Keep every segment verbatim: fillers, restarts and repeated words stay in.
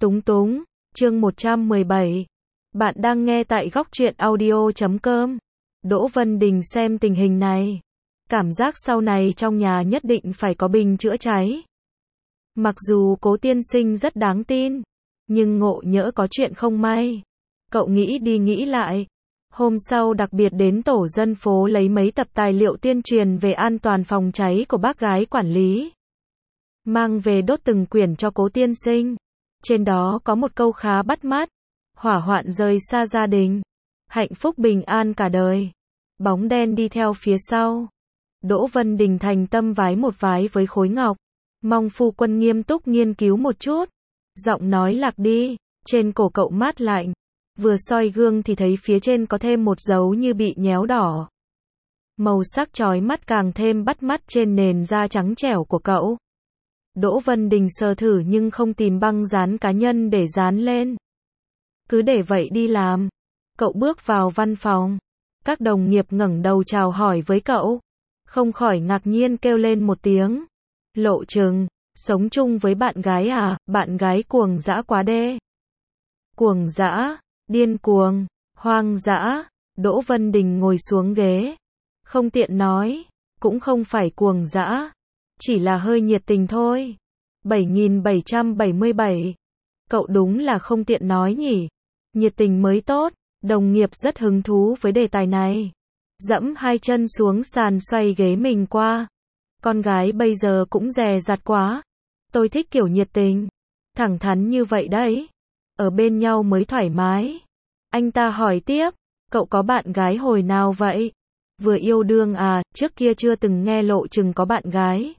Túng túng, chương một trăm mười bảy. Bạn đang nghe tại góc truyện audio chấm com. Đỗ Vân Đình xem tình hình này. Cảm giác sau này trong nhà nhất định phải có bình chữa cháy. Mặc dù Cố tiên sinh rất đáng tin, nhưng ngộ nhỡ có chuyện không may. Cậu nghĩ đi nghĩ lại. Hôm sau đặc biệt đến tổ dân phố lấy mấy tập tài liệu tuyên truyền về an toàn phòng cháy của bác gái quản lý. Mang về đốt từng quyển cho Cố tiên sinh. Trên đó có một câu khá bắt mắt. Hỏa hoạn rời xa gia đình. Hạnh phúc bình an cả đời. Bóng đen đi theo phía sau. Đỗ Vân Đình thành tâm vái một vái với khối ngọc. Mong phu quân nghiêm túc nghiên cứu một chút. Giọng nói lạc đi. Trên cổ cậu mát lạnh. Vừa soi gương thì thấy phía trên có thêm một dấu như bị nhéo đỏ. Màu sắc chói mắt càng thêm bắt mắt trên nền da trắng trẻo của cậu. Đỗ Vân Đình sờ thử nhưng không tìm băng dán cá nhân để dán lên. Cứ để vậy đi làm. Cậu bước vào văn phòng. Các đồng nghiệp ngẩng đầu chào hỏi với cậu. Không khỏi ngạc nhiên kêu lên một tiếng. Lộ Trừng, sống chung với bạn gái à, bạn gái cuồng dã quá đê. Cuồng dã, điên cuồng, hoang dã. Đỗ Vân Đình ngồi xuống ghế. Không tiện nói, cũng không phải cuồng dã. Chỉ là hơi nhiệt tình thôi. bảy nghìn bảy trăm bảy mươi bảy. Cậu đúng là không tiện nói nhỉ. Nhiệt tình mới tốt. Đồng nghiệp rất hứng thú với đề tài này. Dẫm hai chân xuống sàn xoay ghế mình qua. Con gái bây giờ cũng dè dặt quá. Tôi thích kiểu nhiệt tình. Thẳng thắn như vậy đấy. Ở bên nhau mới thoải mái. Anh ta hỏi tiếp. Cậu có bạn gái hồi nào vậy? Vừa yêu đương à, trước kia chưa từng nghe Lộ Trừng có bạn gái.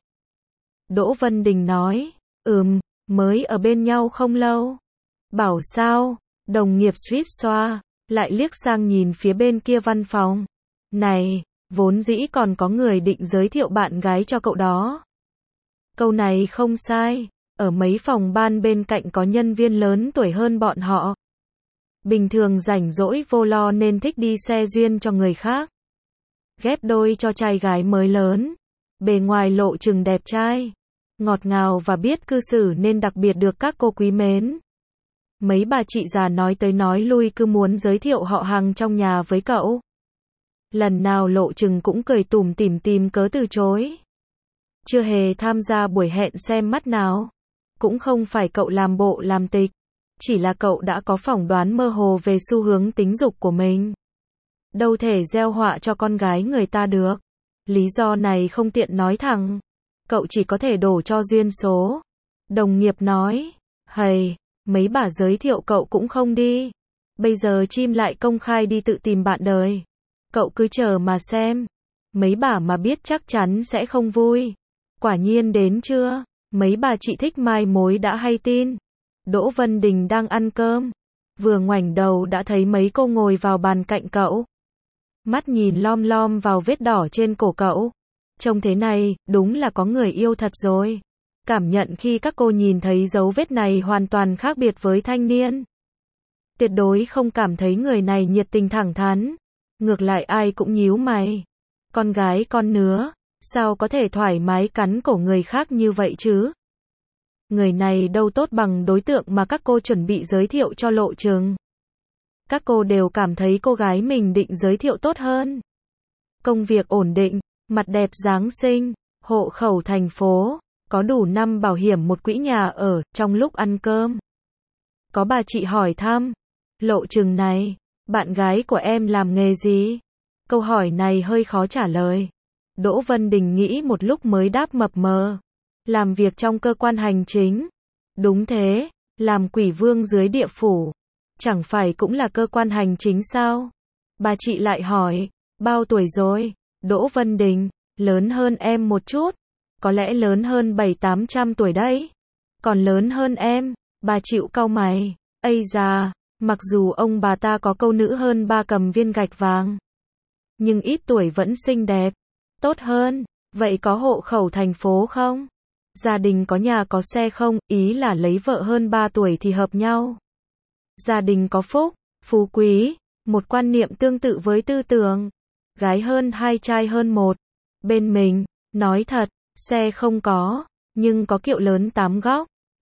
Đỗ Vân Đình nói, ừm, mới ở bên nhau không lâu. Bảo sao? Đồng nghiệp suýt xoa, lại liếc sang nhìn phía bên kia văn phòng. Này, vốn dĩ còn có người định giới thiệu bạn gái cho cậu đó. Câu này không sai, ở mấy phòng ban bên cạnh có nhân viên lớn tuổi hơn bọn họ. Bình thường rảnh rỗi vô lo nên thích đi xe duyên cho người khác. Ghép đôi cho trai gái mới lớn. Bề ngoài Lộ Trừng đẹp trai, ngọt ngào và biết cư xử nên đặc biệt được các cô quý mến. Mấy bà chị già nói tới nói lui cứ muốn giới thiệu họ hàng trong nhà với cậu. Lần nào Lộ Trừng cũng cười tủm tỉm tìm cớ từ chối. Chưa hề tham gia buổi hẹn xem mắt nào. Cũng không phải cậu làm bộ làm tịch. Chỉ là cậu đã có phỏng đoán mơ hồ về xu hướng tính dục của mình. Đâu thể gieo họa cho con gái người ta được. Lý do này không tiện nói thẳng. Cậu chỉ có thể đổ cho duyên số. Đồng nghiệp nói, hầy, mấy bà giới thiệu cậu cũng không đi. Bây giờ chim lại công khai đi tự tìm bạn đời. Cậu cứ chờ mà xem. Mấy bà mà biết chắc chắn sẽ không vui. Quả nhiên đến chưa? Mấy bà chị thích mai mối đã hay tin. Đỗ Vân Đình đang ăn cơm. Vừa ngoảnh đầu đã thấy mấy cô ngồi vào bàn cạnh cậu. Mắt nhìn lom lom vào vết đỏ trên cổ cậu. Trông thế này, đúng là có người yêu thật rồi. Cảm nhận khi các cô nhìn thấy dấu vết này hoàn toàn khác biệt với thanh niên. Tuyệt đối không cảm thấy người này nhiệt tình thẳng thắn. Ngược lại ai cũng nhíu mày. Con gái con nứa, sao có thể thoải mái cắn cổ người khác như vậy chứ? Người này đâu tốt bằng đối tượng mà các cô chuẩn bị giới thiệu cho Lộ Trừng. Các cô đều cảm thấy cô gái mình định giới thiệu tốt hơn. Công việc ổn định, mặt đẹp dáng xinh, hộ khẩu thành phố, có đủ năm bảo hiểm một quỹ nhà ở. Trong lúc ăn cơm, có bà chị hỏi thăm, Lộ Trừng này, bạn gái của em làm nghề gì? Câu hỏi này hơi khó trả lời. Đỗ Vân Đình nghĩ một lúc mới đáp mập mờ. Làm việc trong cơ quan hành chính. Đúng thế, làm quỷ vương dưới địa phủ. Chẳng phải cũng là cơ quan hành chính sao? Bà chị lại hỏi, bao tuổi rồi? Đỗ Vân Đình, lớn hơn em một chút. Có lẽ lớn hơn bảy tám trăm tuổi đấy. Còn lớn hơn em, bà chịu cau mày. Ây da, mặc dù ông bà ta có câu nữ hơn ba cầm viên gạch vàng. Nhưng ít tuổi vẫn xinh đẹp. Tốt hơn, vậy có hộ khẩu thành phố không? Gia đình có nhà có xe không? Ý là lấy vợ hơn ba tuổi thì hợp nhau. Gia đình có phúc, phú quý, một quan niệm tương tự với tư tưởng. Gái hơn hai trai hơn một. Bên mình, nói thật, xe không có, nhưng có kiệu lớn tám góc.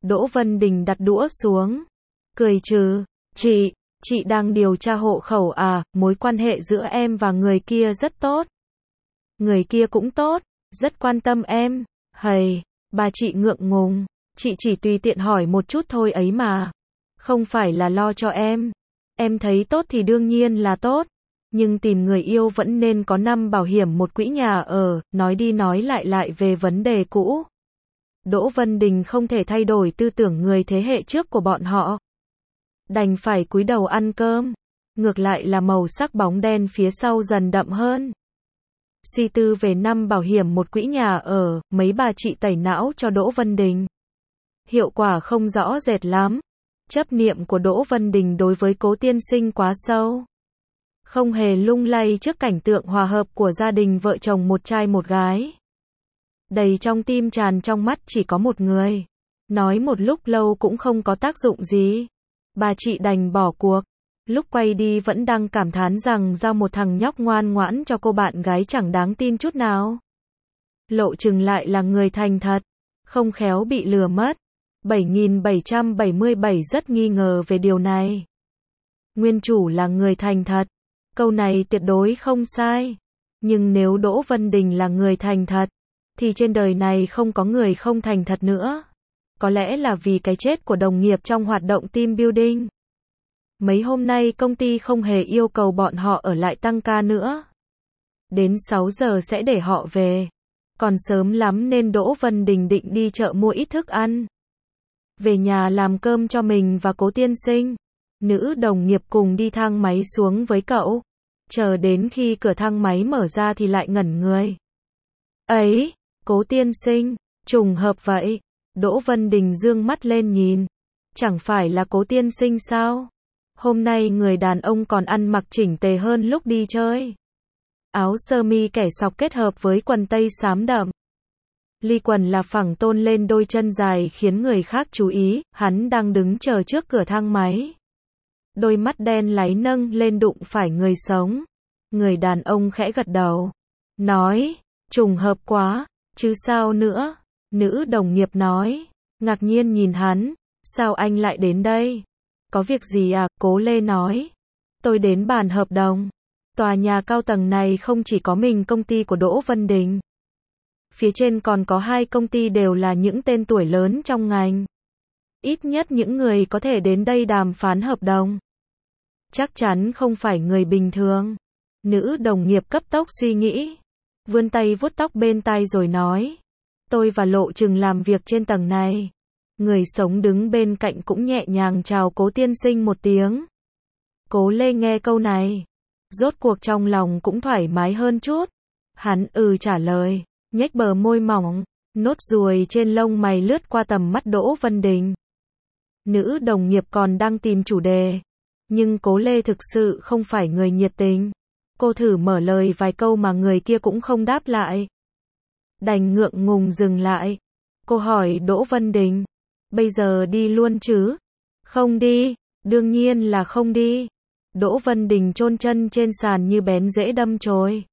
Đỗ Vân Đình đặt đũa xuống. Cười trừ. Chị, chị đang điều tra hộ khẩu à, mối quan hệ giữa em và người kia rất tốt. Người kia cũng tốt, rất quan tâm em. Hầy, bà chị ngượng ngùng. Chị chỉ tùy tiện hỏi một chút thôi ấy mà. Không phải là lo cho em. Em thấy tốt thì đương nhiên là tốt. Nhưng tìm người yêu vẫn nên có năm bảo hiểm một quỹ nhà ở, nói đi nói lại lại về vấn đề cũ. Đỗ Vân Đình không thể thay đổi tư tưởng người thế hệ trước của bọn họ. Đành phải cúi đầu ăn cơm. Ngược lại là màu sắc bóng đen phía sau dần đậm hơn. Suy tư về năm bảo hiểm một quỹ nhà ở, mấy bà chị tẩy não cho Đỗ Vân Đình. Hiệu quả không rõ rệt lắm. Chấp niệm của Đỗ Vân Đình đối với Cố tiên sinh quá sâu. Không hề lung lay trước cảnh tượng hòa hợp của gia đình vợ chồng một trai một gái. Đầy trong tim tràn trong mắt chỉ có một người. Nói một lúc lâu cũng không có tác dụng gì. Bà chị đành bỏ cuộc. Lúc quay đi vẫn đang cảm thán rằng giao một thằng nhóc ngoan ngoãn cho cô bạn gái chẳng đáng tin chút nào. Lộ Trừng lại là người thành thật. Không khéo bị lừa mất. bảy nghìn bảy trăm bảy mươi bảy rất nghi ngờ về điều này. Nguyên chủ là người thành thật. Câu này tuyệt đối không sai. Nhưng nếu Đỗ Vân Đình là người thành thật, thì trên đời này không có người không thành thật nữa. Có lẽ là vì cái chết của đồng nghiệp trong hoạt động team building. Mấy hôm nay công ty không hề yêu cầu bọn họ ở lại tăng ca nữa. Đến sáu giờ sẽ để họ về. Còn sớm lắm nên Đỗ Vân Đình định đi chợ mua ít thức ăn. Về nhà làm cơm cho mình và Cố tiên sinh. Nữ đồng nghiệp cùng đi thang máy xuống với cậu. Chờ đến khi cửa thang máy mở ra thì lại ngẩn người. Ấy, Cố tiên sinh, trùng hợp vậy. Đỗ Vân Đình dương mắt lên nhìn. Chẳng phải là Cố tiên sinh sao? Hôm nay người đàn ông còn ăn mặc chỉnh tề hơn lúc đi chơi. Áo sơ mi kẻ sọc kết hợp với quần tây xám đậm. Ly quần là phẳng tôn lên đôi chân dài khiến người khác chú ý, hắn đang đứng chờ trước cửa thang máy. Đôi mắt đen láy nâng lên đụng phải người sống. Người đàn ông khẽ gật đầu. Nói, trùng hợp quá, chứ sao nữa. Nữ đồng nghiệp nói, ngạc nhiên nhìn hắn, sao anh lại đến đây? Có việc gì à? Cố Lê nói. Tôi đến bàn hợp đồng. Tòa nhà cao tầng này không chỉ có mình công ty của Đỗ Vân Đình. Phía trên còn có hai công ty đều là những tên tuổi lớn trong ngành. Ít nhất những người có thể đến đây đàm phán hợp đồng. Chắc chắn không phải người bình thường. Nữ đồng nghiệp cấp tốc suy nghĩ. Vươn tay vuốt tóc bên tai rồi nói. Tôi và Lộ Trừng làm việc trên tầng này. Người sống đứng bên cạnh cũng nhẹ nhàng chào Cố tiên sinh một tiếng. Cố Lê nghe câu này. Rốt cuộc trong lòng cũng thoải mái hơn chút. Hắn ừ trả lời. Nhếch bờ môi mỏng. Nốt ruồi trên lông mày lướt qua tầm mắt Đỗ Vân Đình. Nữ đồng nghiệp còn đang tìm chủ đề. Nhưng Cố Lê thực sự không phải người nhiệt tình. Cô thử mở lời vài câu mà người kia cũng không đáp lại. Đành ngượng ngùng dừng lại. Cô hỏi Đỗ Vân Đình. Bây giờ đi luôn chứ? Không đi, đương nhiên là không đi. Đỗ Vân Đình chôn chân trên sàn như bén rễ đâm chồi.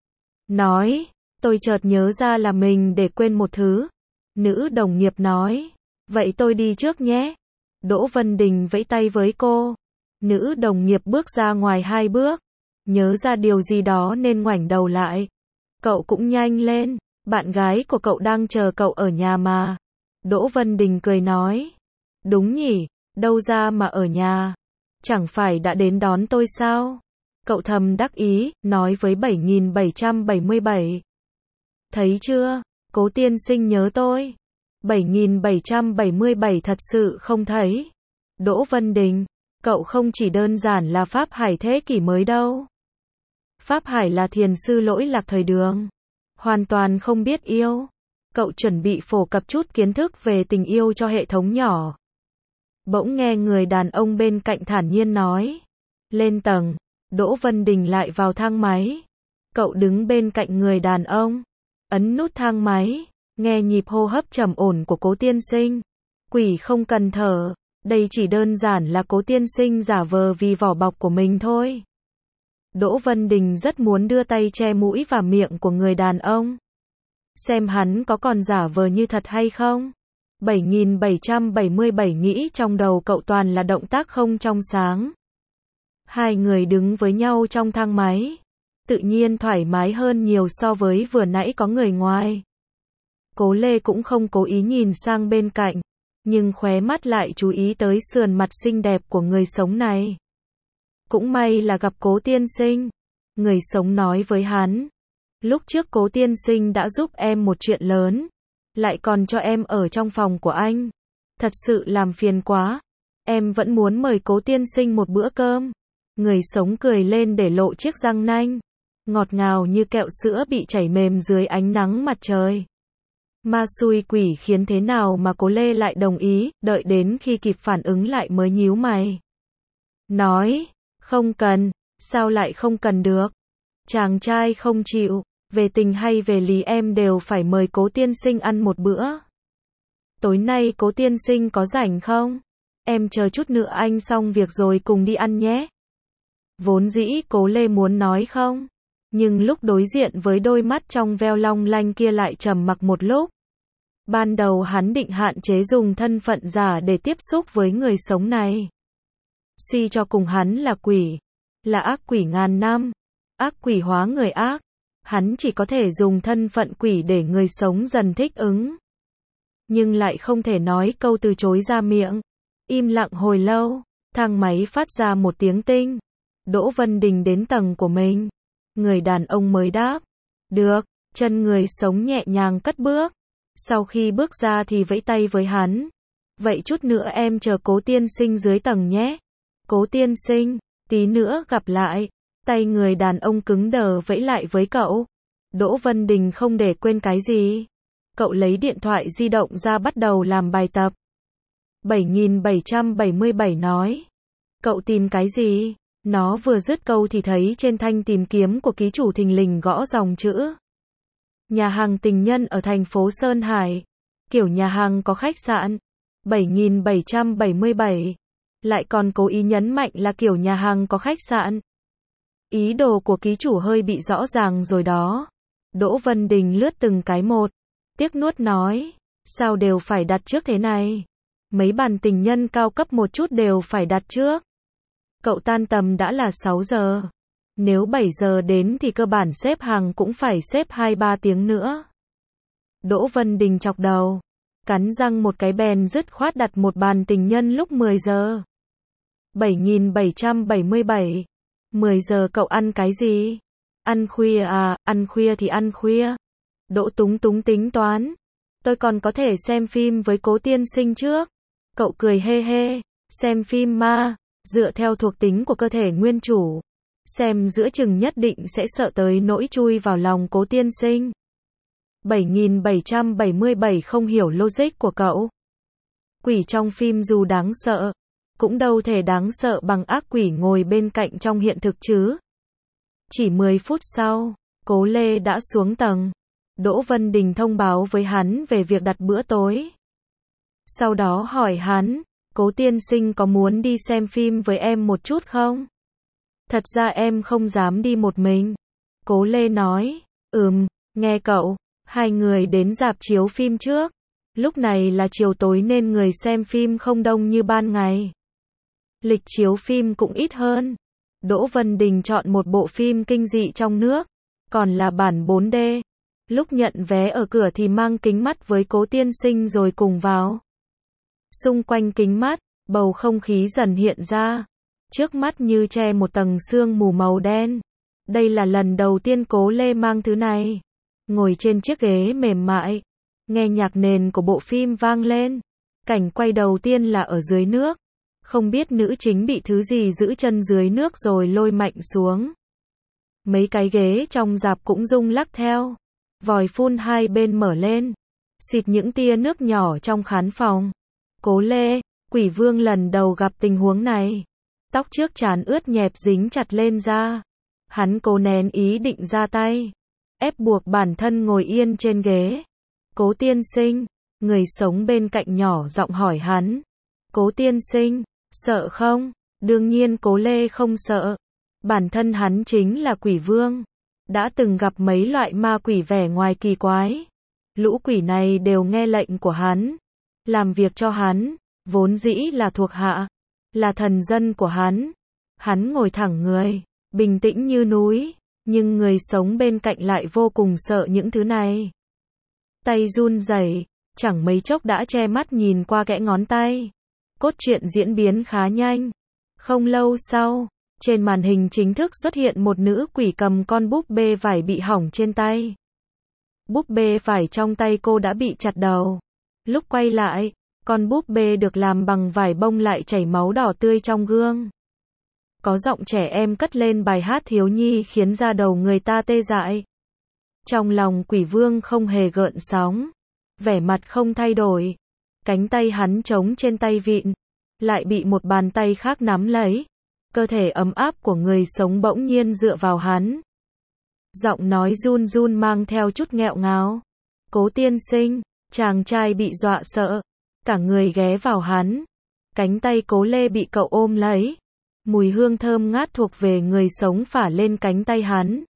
Nói, tôi chợt nhớ ra là mình để quên một thứ. Nữ đồng nghiệp nói, vậy tôi đi trước nhé. Đỗ Vân Đình vẫy tay với cô. Nữ đồng nghiệp bước ra ngoài hai bước. Nhớ ra điều gì đó nên ngoảnh đầu lại. Cậu cũng nhanh lên, bạn gái của cậu đang chờ cậu ở nhà mà. Đỗ Vân Đình cười nói. Đúng nhỉ, đâu ra mà ở nhà. Chẳng phải đã đến đón tôi sao? Cậu thầm đắc ý, nói với bảy nghìn bảy trăm bảy mươi bảy. Thấy chưa, Cố tiên sinh nhớ tôi. bảy nghìn bảy trăm bảy mươi bảy thật sự không thấy. Đỗ Vân Đình, cậu không chỉ đơn giản là Pháp Hải thế kỷ mới đâu. Pháp Hải là thiền sư lỗi lạc thời đường. Hoàn toàn không biết yêu. Cậu chuẩn bị phổ cập chút kiến thức về tình yêu cho hệ thống nhỏ. Bỗng nghe người đàn ông bên cạnh thản nhiên nói. Lên tầng. Đỗ Vân Đình lại vào thang máy. Cậu đứng bên cạnh người đàn ông. Ấn nút thang máy. Nghe nhịp hô hấp trầm ổn của Cố tiên sinh. Quỷ không cần thở. Đây chỉ đơn giản là Cố tiên sinh giả vờ vì vỏ bọc của mình thôi. Đỗ Vân Đình rất muốn đưa tay che mũi và miệng của người đàn ông. Xem hắn có còn giả vờ như thật hay không. bảy nghìn bảy trăm bảy mươi bảy nghĩ trong đầu cậu toàn là động tác không trong sáng. Hai người đứng với nhau trong thang máy. Tự nhiên thoải mái hơn nhiều so với vừa nãy có người ngoài. Cố Lê cũng không cố ý nhìn sang bên cạnh, nhưng khóe mắt lại chú ý tới sườn mặt xinh đẹp của người sống này. Cũng may là gặp Cố tiên sinh. Người sống nói với hắn. Lúc trước Cố tiên sinh đã giúp em một chuyện lớn. Lại còn cho em ở trong phòng của anh. Thật sự làm phiền quá. Em vẫn muốn mời Cố tiên sinh một bữa cơm. Người sống cười lên để lộ chiếc răng nanh. Ngọt ngào như kẹo sữa bị chảy mềm dưới ánh nắng mặt trời. Ma xui quỷ khiến thế nào mà Cố Lê lại đồng ý, đợi đến khi kịp phản ứng lại mới nhíu mày. Nói, không cần, sao lại không cần được? Chàng trai không chịu, về tình hay về lý em đều phải mời Cố tiên sinh ăn một bữa. Tối nay Cố tiên sinh có rảnh không? Em chờ chút nữa anh xong việc rồi cùng đi ăn nhé. Vốn dĩ Cố Lê muốn nói không, nhưng lúc đối diện với đôi mắt trong veo long lanh kia lại trầm mặc một lúc. Ban đầu hắn định hạn chế dùng thân phận giả để tiếp xúc với người sống này. Suy cho cùng hắn là quỷ, là ác quỷ ngàn năm, ác quỷ hóa người ác. Hắn chỉ có thể dùng thân phận quỷ để người sống dần thích ứng. Nhưng lại không thể nói câu từ chối ra miệng. Im lặng hồi lâu, thang máy phát ra một tiếng tinh. Đỗ Vân Đình đến tầng của mình. Người đàn ông mới đáp. Được, chân người sống nhẹ nhàng cất bước. Sau khi bước ra thì vẫy tay với hắn. Vậy chút nữa em chờ Cố tiên sinh dưới tầng nhé. Cố tiên sinh, tí nữa gặp lại. Tay người đàn ông cứng đờ vẫy lại với cậu. Đỗ Vân Đình không để quên cái gì. Cậu lấy điện thoại di động ra bắt đầu làm bài tập. bảy nghìn bảy trăm bảy mươi bảy nói. Cậu tìm cái gì? Nó vừa dứt câu thì thấy trên thanh tìm kiếm của ký chủ thình lình gõ dòng chữ. Nhà hàng tình nhân ở thành phố Sơn Hải. Kiểu nhà hàng có khách sạn. bảy nghìn bảy trăm bảy mươi bảy. Lại còn cố ý nhấn mạnh là kiểu nhà hàng có khách sạn. Ý đồ của ký chủ hơi bị rõ ràng rồi đó. Đỗ Vân Đình lướt từng cái một. Tiếc nuốt nói. Sao đều phải đặt trước thế này? Mấy bàn tình nhân cao cấp một chút đều phải đặt trước. Cậu tan tầm đã là sáu giờ. Nếu bảy giờ đến thì cơ bản xếp hàng cũng phải xếp hai ba tiếng nữa. Đỗ Vân Đình chọc đầu. Cắn răng một cái bèn dứt khoát đặt một bàn tình nhân lúc mười giờ. bảy nghìn bảy trăm bảy mươi bảy. mười giờ cậu ăn cái gì? Ăn khuya à, ăn khuya thì ăn khuya. Đỗ Túng Túng tính toán. Tôi còn có thể xem phim với Cố tiên sinh trước. Cậu cười hê hê. Xem phim ma, dựa theo thuộc tính của cơ thể nguyên chủ. Xem giữa chừng nhất định sẽ sợ tới nỗi chui vào lòng Cố tiên sinh. bảy nghìn bảy trăm bảy mươi bảy không hiểu logic của cậu. Quỷ trong phim dù đáng sợ, cũng đâu thể đáng sợ bằng ác quỷ ngồi bên cạnh trong hiện thực chứ. Chỉ mười phút sau, Cố Lê đã xuống tầng. Đỗ Vân Đình thông báo với hắn về việc đặt bữa tối. Sau đó hỏi hắn, Cố tiên sinh có muốn đi xem phim với em một chút không? Thật ra em không dám đi một mình. Cố Lê nói, ừm, nghe cậu. Hai người đến rạp chiếu phim trước. Lúc này là chiều tối nên người xem phim không đông như ban ngày. Lịch chiếu phim cũng ít hơn. Đỗ Vân Đình chọn một bộ phim kinh dị trong nước, còn là bản bốn D. Lúc nhận vé ở cửa thì mang kính mắt với Cố tiên sinh rồi cùng vào. Xung quanh kính mắt, bầu không khí dần hiện ra. Trước mắt như che một tầng sương mù màu đen. Đây là lần đầu tiên Cố Lê mang thứ này. Ngồi trên chiếc ghế mềm mại, nghe nhạc nền của bộ phim vang lên. Cảnh quay đầu tiên là ở dưới nước. Không biết nữ chính bị thứ gì giữ chân dưới nước rồi lôi mạnh xuống. Mấy cái ghế trong rạp cũng rung lắc theo. Vòi phun hai bên mở lên, xịt những tia nước nhỏ trong khán phòng. Cố Lê, Quỷ Vương lần đầu gặp tình huống này. Tóc trước trán ướt nhẹp dính chặt lên da. Hắn cố nén ý định ra tay, ép buộc bản thân ngồi yên trên ghế. Cố tiên sinh, người sống bên cạnh nhỏ giọng hỏi hắn. Cố tiên sinh, sợ không? Đương nhiên Cố Lê không sợ. Bản thân hắn chính là Quỷ Vương. Đã từng gặp mấy loại ma quỷ vẻ ngoài kỳ quái. Lũ quỷ này đều nghe lệnh của hắn. làm việc cho hắn, vốn dĩ là thuộc hạ, là thần dân của hắn. Hắn ngồi thẳng người, bình tĩnh như núi, nhưng người sống bên cạnh lại vô cùng sợ những thứ này. Tay run rẩy, chẳng mấy chốc đã che mắt nhìn qua kẽ ngón tay. Cốt truyện diễn biến khá nhanh. Không lâu sau, trên màn hình chính thức xuất hiện một nữ quỷ cầm con búp bê vải bị hỏng trên tay. Búp bê vải trong tay cô đã bị chặt đầu. Lúc quay lại, con búp bê được làm bằng vải bông lại chảy máu đỏ tươi trong gương. Có giọng trẻ em cất lên bài hát thiếu nhi khiến da đầu người ta tê dại. Trong lòng quỷ vương không hề gợn sóng, vẻ mặt không thay đổi. Cánh tay hắn trống trên tay vịn, lại bị một bàn tay khác nắm lấy. Cơ thể ấm áp của người sống bỗng nhiên dựa vào hắn. Giọng nói run run mang theo chút nghẹo ngào. Cố tiên sinh, chàng trai bị dọa sợ, cả người ghé vào hắn. Cánh tay Cố Lê bị cậu ôm lấy. Mùi hương thơm ngát thuộc về người sống phả lên cánh tay hắn.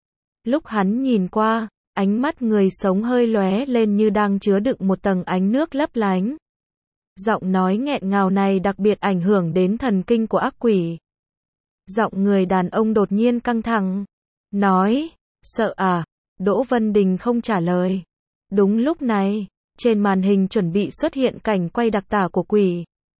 Lúc hắn nhìn qua, ánh mắt người sống hơi lóe lên như đang chứa đựng một tầng ánh nước lấp lánh. Giọng nói nghẹn ngào này đặc biệt ảnh hưởng đến thần kinh của ác quỷ. Giọng người đàn ông đột nhiên căng thẳng. Nói, sợ à? Đỗ Vân Đình không trả lời. Đúng lúc này, trên màn hình chuẩn bị xuất hiện cảnh quay đặc tả của quỷ.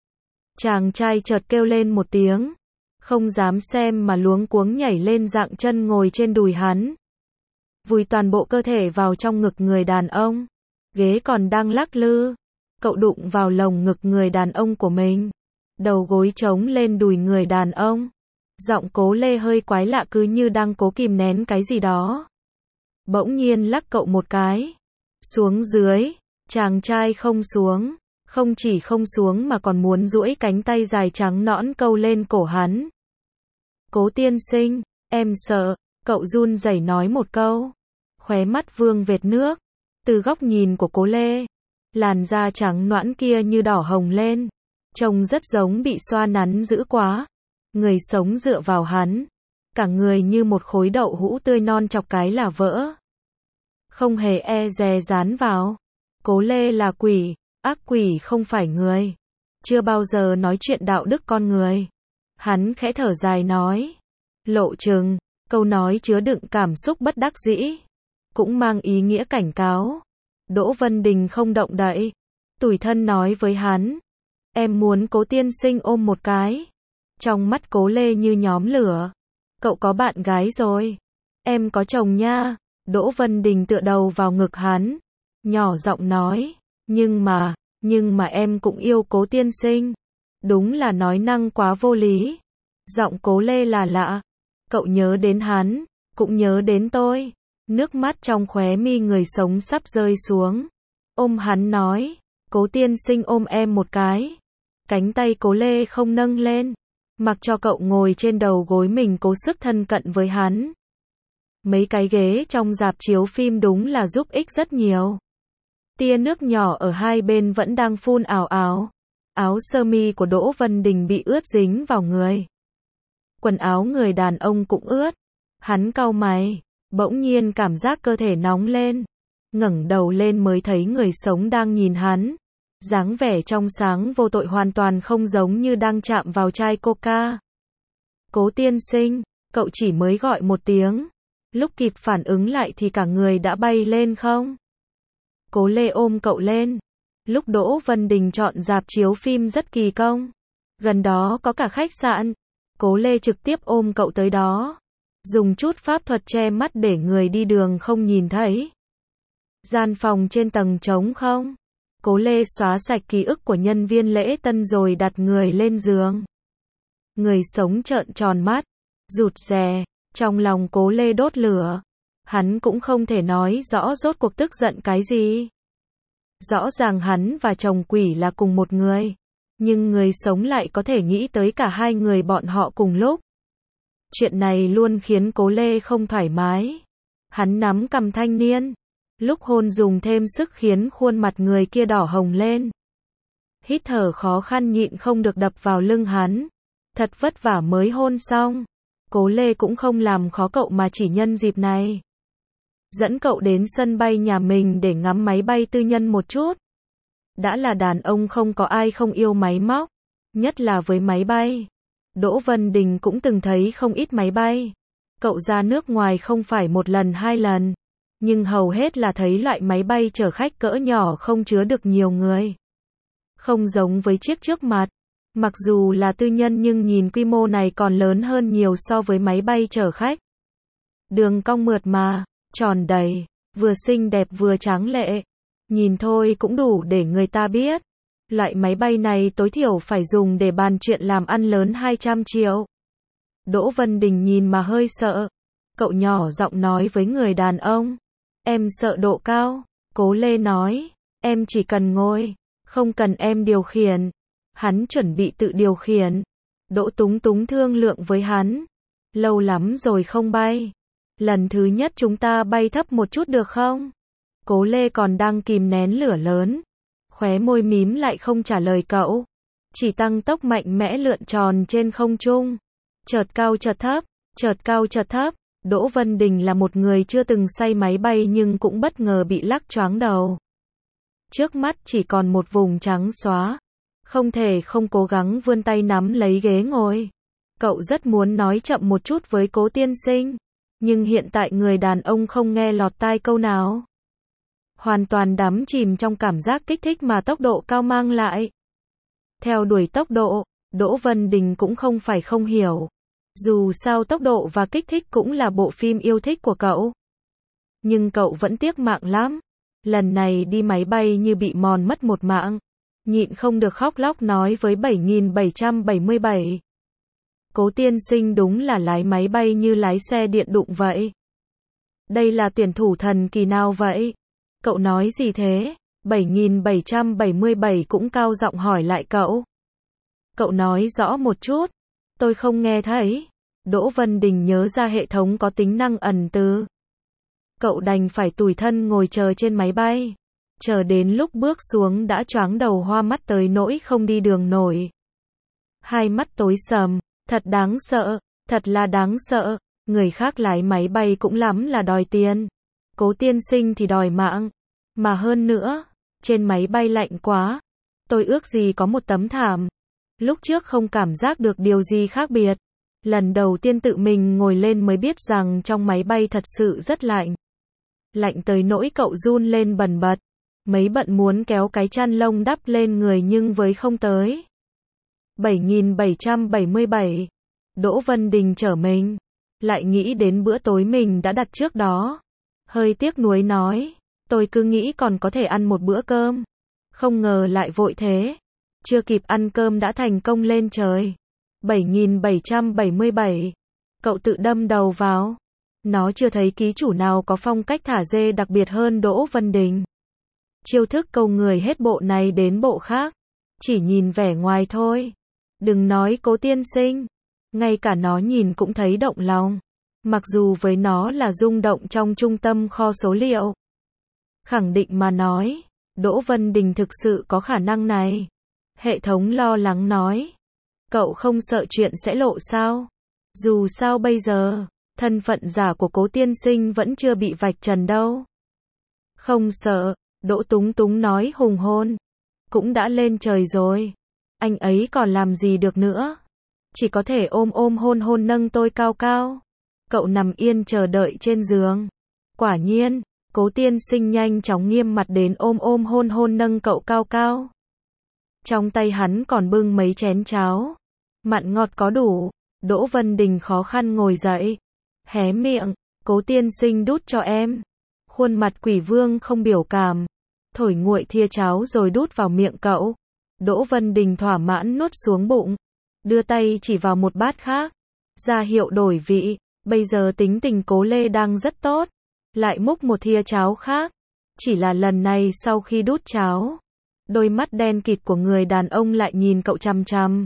Chàng trai chợt kêu lên một tiếng. Không dám xem mà luống cuống nhảy lên dạng chân ngồi trên đùi hắn. Vùi toàn bộ cơ thể vào trong ngực người đàn ông. Ghế còn đang lắc lư. Cậu đụng vào lồng ngực người đàn ông của mình. Đầu gối trống lên đùi người đàn ông. Giọng Cố Lê hơi quái lạ cứ như đang cố kìm nén cái gì đó. Bỗng nhiên lắc cậu một cái. Xuống dưới. Chàng trai không xuống. Không chỉ không xuống mà còn muốn duỗi cánh tay dài trắng nõn câu lên cổ hắn. Cố tiên sinh, em sợ. Cậu run rẩy nói một câu. Khóe mắt vương vệt nước. Từ góc nhìn của Cố Lê, làn da trắng nõn kia như đỏ hồng lên. Trông rất giống bị xoa nắn dữ quá. Người sống dựa vào hắn. Cả người như một khối đậu hũ tươi non chọc cái là vỡ. Không hề e dè dán vào. Cố Lê là quỷ, ác quỷ không phải người. Chưa bao giờ nói chuyện đạo đức con người. Hắn khẽ thở dài nói. Lộ chừng, câu nói chứa đựng cảm xúc bất đắc dĩ. Cũng mang ý nghĩa cảnh cáo. Đỗ Vân Đình không động đậy. Tủi thân nói với hắn. Em muốn Cố tiên sinh ôm một cái. Trong mắt Cố Lê như nhóm lửa. Cậu có bạn gái rồi. Em có chồng nha. Đỗ Vân Đình tựa đầu vào ngực hắn. Nhỏ giọng nói. Nhưng mà, nhưng mà em cũng yêu Cố tiên sinh. Đúng là nói năng quá vô lý. Giọng Cố Lê là lạ. Cậu nhớ đến hắn, cũng nhớ đến tôi. Nước mắt trong khóe mi người sống sắp rơi xuống. Ôm hắn nói. Cố tiên sinh ôm em một cái. Cánh tay Cố Lê không nâng lên. Mặc cho cậu ngồi trên đầu gối mình cố sức thân cận với hắn. Mấy cái ghế trong rạp chiếu phim đúng là giúp ích rất nhiều. Tia nước nhỏ ở hai bên vẫn đang phun ào ào. Áo sơ mi của Đỗ Vân Đình bị ướt dính vào người. Quần áo người đàn ông cũng ướt. Hắn cau mày, bỗng nhiên cảm giác cơ thể nóng lên. Ngẩng đầu lên mới thấy người sống đang nhìn hắn. Dáng vẻ trong sáng vô tội hoàn toàn không giống như đang chạm vào chai coca. Cố tiên sinh, cậu chỉ mới gọi một tiếng. Lúc kịp phản ứng lại thì cả người đã bay lên không? Cố Lê ôm cậu lên. Lúc Đỗ Vân Đình chọn rạp chiếu phim rất kỳ công. Gần đó có cả khách sạn. Cố Lê trực tiếp ôm cậu tới đó. Dùng chút pháp thuật che mắt để người đi đường không nhìn thấy. Gian phòng trên tầng trống không? Cố Lê xóa sạch ký ức của nhân viên lễ tân rồi đặt người lên giường. Người sống trợn tròn mắt, rụt rè, trong lòng Cố Lê đốt lửa. Hắn cũng không thể nói rõ rốt cuộc tức giận cái gì. Rõ ràng hắn và chồng quỷ là cùng một người. Nhưng người sống lại có thể nghĩ tới cả hai người bọn họ cùng lúc. Chuyện này luôn khiến Cố Lê không thoải mái. Hắn nắm cằm thanh niên. Lúc hôn dùng thêm sức khiến khuôn mặt người kia đỏ hồng lên. Hít thở khó khăn nhịn không được đập vào lưng hắn. Thật vất vả mới hôn xong. Cố Lê cũng không làm khó cậu mà chỉ nhân dịp này. Dẫn cậu đến sân bay nhà mình để ngắm máy bay tư nhân một chút. Đã là đàn ông không có ai không yêu máy móc, nhất là với máy bay. Đỗ Vân Đình cũng từng thấy không ít máy bay. Cậu ra nước ngoài không phải một lần hai lần, nhưng hầu hết là thấy loại máy bay chở khách cỡ nhỏ không chứa được nhiều người. Không giống với chiếc trước mặt, mặc dù là tư nhân nhưng nhìn quy mô này còn lớn hơn nhiều so với máy bay chở khách. Đường cong mượt mà, tròn đầy, vừa xinh đẹp vừa tráng lệ. Nhìn thôi cũng đủ để người ta biết. Loại máy bay này tối thiểu phải dùng để bàn chuyện làm ăn lớn hai trăm triệu. Đỗ Vân Đình nhìn mà hơi sợ. Cậu nhỏ giọng nói với người đàn ông. Em sợ độ cao. Cố Lê nói. Em chỉ cần ngồi, không cần em điều khiển. Hắn chuẩn bị tự điều khiển. Đỗ Túng Túng thương lượng với hắn. Lâu lắm rồi không bay. Lần thứ nhất chúng ta bay thấp một chút được không? Cố Lê còn đang kìm nén lửa lớn. Khóe môi mím lại không trả lời cậu. Chỉ tăng tốc mạnh mẽ lượn tròn trên không trung. Chợt cao chợt thấp, chợt cao chợt thấp. Đỗ Vân Đình là một người chưa từng say máy bay nhưng cũng bất ngờ bị lắc choáng đầu. Trước mắt chỉ còn một vùng trắng xóa. Không thể không cố gắng vươn tay nắm lấy ghế ngồi. Cậu rất muốn nói chậm một chút với Cố tiên sinh. Nhưng hiện tại người đàn ông không nghe lọt tai câu nào. Hoàn toàn đắm chìm trong cảm giác kích thích mà tốc độ cao mang lại. Theo đuổi tốc độ, Đỗ Vân Đình cũng không phải không hiểu. Dù sao tốc độ và kích thích cũng là bộ phim yêu thích của cậu. Nhưng cậu vẫn tiếc mạng lắm. Lần này đi máy bay như bị mòn mất một mạng. Nhịn không được khóc lóc nói với bảy nghìn bảy trăm bảy mươi bảy. Cố tiên sinh đúng là lái máy bay như lái xe điện đụng vậy. Đây là tuyển thủ thần kỳ nào vậy? Cậu nói gì thế? bảy nghìn bảy trăm bảy mươi bảy cũng cao giọng hỏi lại cậu. Cậu nói rõ một chút. Tôi không nghe thấy. Đỗ Vân Đình nhớ ra hệ thống có tính năng ẩn từ. Cậu đành phải tủi thân ngồi chờ trên máy bay. Chờ đến lúc bước xuống đã choáng đầu hoa mắt tới nỗi không đi đường nổi. Hai mắt tối sầm. Thật đáng sợ. Thật là đáng sợ. Người khác lái máy bay cũng lắm là đòi tiền. Cố tiên sinh thì đòi mạng. Mà hơn nữa, trên máy bay lạnh quá. Tôi ước gì có một tấm thảm. Lúc trước không cảm giác được điều gì khác biệt. Lần đầu tiên tự mình ngồi lên mới biết rằng trong máy bay thật sự rất lạnh. Lạnh tới nỗi cậu run lên bần bật. Mấy bận muốn kéo cái chăn lông đắp lên người nhưng với không tới. bảy nghìn bảy trăm bảy mươi bảy. Đỗ Vân Đình trở mình. Lại nghĩ đến bữa tối mình đã đặt trước đó. Hơi tiếc nuối nói. Tôi cứ nghĩ còn có thể ăn một bữa cơm. Không ngờ lại vội thế. Chưa kịp ăn cơm đã thành công lên trời. bảy nghìn bảy trăm bảy mươi bảy. Cậu tự đâm đầu vào. Nó chưa thấy ký chủ nào có phong cách thả dê đặc biệt hơn Đỗ Vân Đình. Chiêu thức câu người hết bộ này đến bộ khác. Chỉ nhìn vẻ ngoài thôi. Đừng nói Cố tiên sinh. Ngay cả nó nhìn cũng thấy động lòng. Mặc dù với nó là rung động trong trung tâm kho số liệu. Khẳng định mà nói, Đỗ Vân Đình thực sự có khả năng này. Hệ thống lo lắng nói. Cậu không sợ chuyện sẽ lộ sao? Dù sao bây giờ, thân phận giả của Cố tiên sinh vẫn chưa bị vạch trần đâu. Không sợ, Đỗ Túng Túng nói hùng hồn. Cũng đã lên trời rồi. Anh ấy còn làm gì được nữa? Chỉ có thể ôm ôm hôn hôn nâng tôi cao cao. Cậu nằm yên chờ đợi trên giường. Quả nhiên, Cố tiên sinh nhanh chóng nghiêm mặt đến ôm ôm hôn hôn nâng cậu cao cao. Trong tay hắn còn bưng mấy chén cháo. Mặn ngọt có đủ. Đỗ Vân Đình khó khăn ngồi dậy. Hé miệng. Cố tiên sinh đút cho em. Khuôn mặt quỷ vương không biểu cảm. Thổi nguội thìa cháo rồi đút vào miệng cậu. Đỗ Vân Đình thỏa mãn nuốt xuống bụng. Đưa tay chỉ vào một bát khác. Ra hiệu đổi vị. Bây giờ tính tình Cố Lê đang rất tốt. Lại múc một thìa cháo khác. Chỉ là lần này sau khi đút cháo, đôi mắt đen kịt của người đàn ông lại nhìn cậu chằm chằm.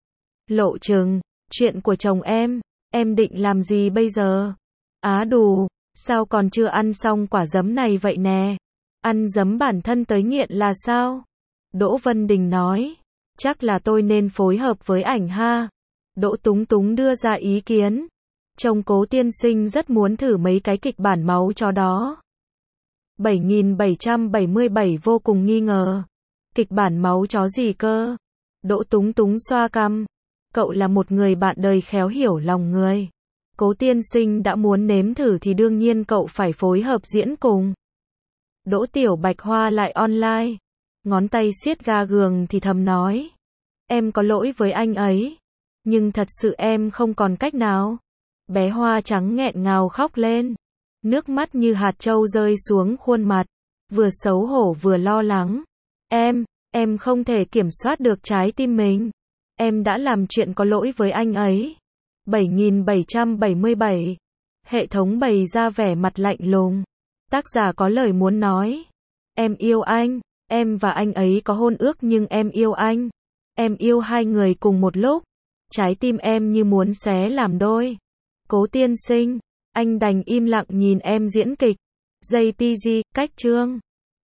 Lộ chừng, chuyện của chồng em, em định làm gì bây giờ? Á đù, sao còn chưa ăn xong quả giấm này vậy nè? Ăn giấm bản thân tới nghiện là sao? Đỗ Vân Đình nói, chắc là tôi nên phối hợp với ảnh ha. Đỗ Túng Túng đưa ra ý kiến. Chồng Cố tiên sinh rất muốn thử mấy cái kịch bản máu chó đó. bảy nghìn bảy trăm bảy mươi bảy vô cùng nghi ngờ. Kịch bản máu chó gì cơ? Đỗ Túng Túng xoa cằm. Cậu là một người bạn đời khéo hiểu lòng người. Cố tiên sinh đã muốn nếm thử thì đương nhiên cậu phải phối hợp diễn cùng. Đỗ Tiểu Bạch Hoa lại online. Ngón tay siết ga giường thì thầm nói. Em có lỗi với anh ấy. Nhưng thật sự em không còn cách nào. Bé hoa trắng nghẹn ngào khóc lên. Nước mắt như hạt trâu rơi xuống khuôn mặt. Vừa xấu hổ vừa lo lắng. Em, em không thể kiểm soát được trái tim mình. Em đã làm chuyện có lỗi với anh ấy. bảy nghìn bảy trăm bảy mươi bảy. Hệ thống bày ra vẻ mặt lạnh lùng. Tác giả có lời muốn nói. Em yêu anh. Em và anh ấy có hôn ước nhưng em yêu anh. Em yêu hai người cùng một lúc. Trái tim em như muốn xé làm đôi. Cố tiên sinh. Anh đành im lặng nhìn em diễn kịch. gi pê giê, cách chương.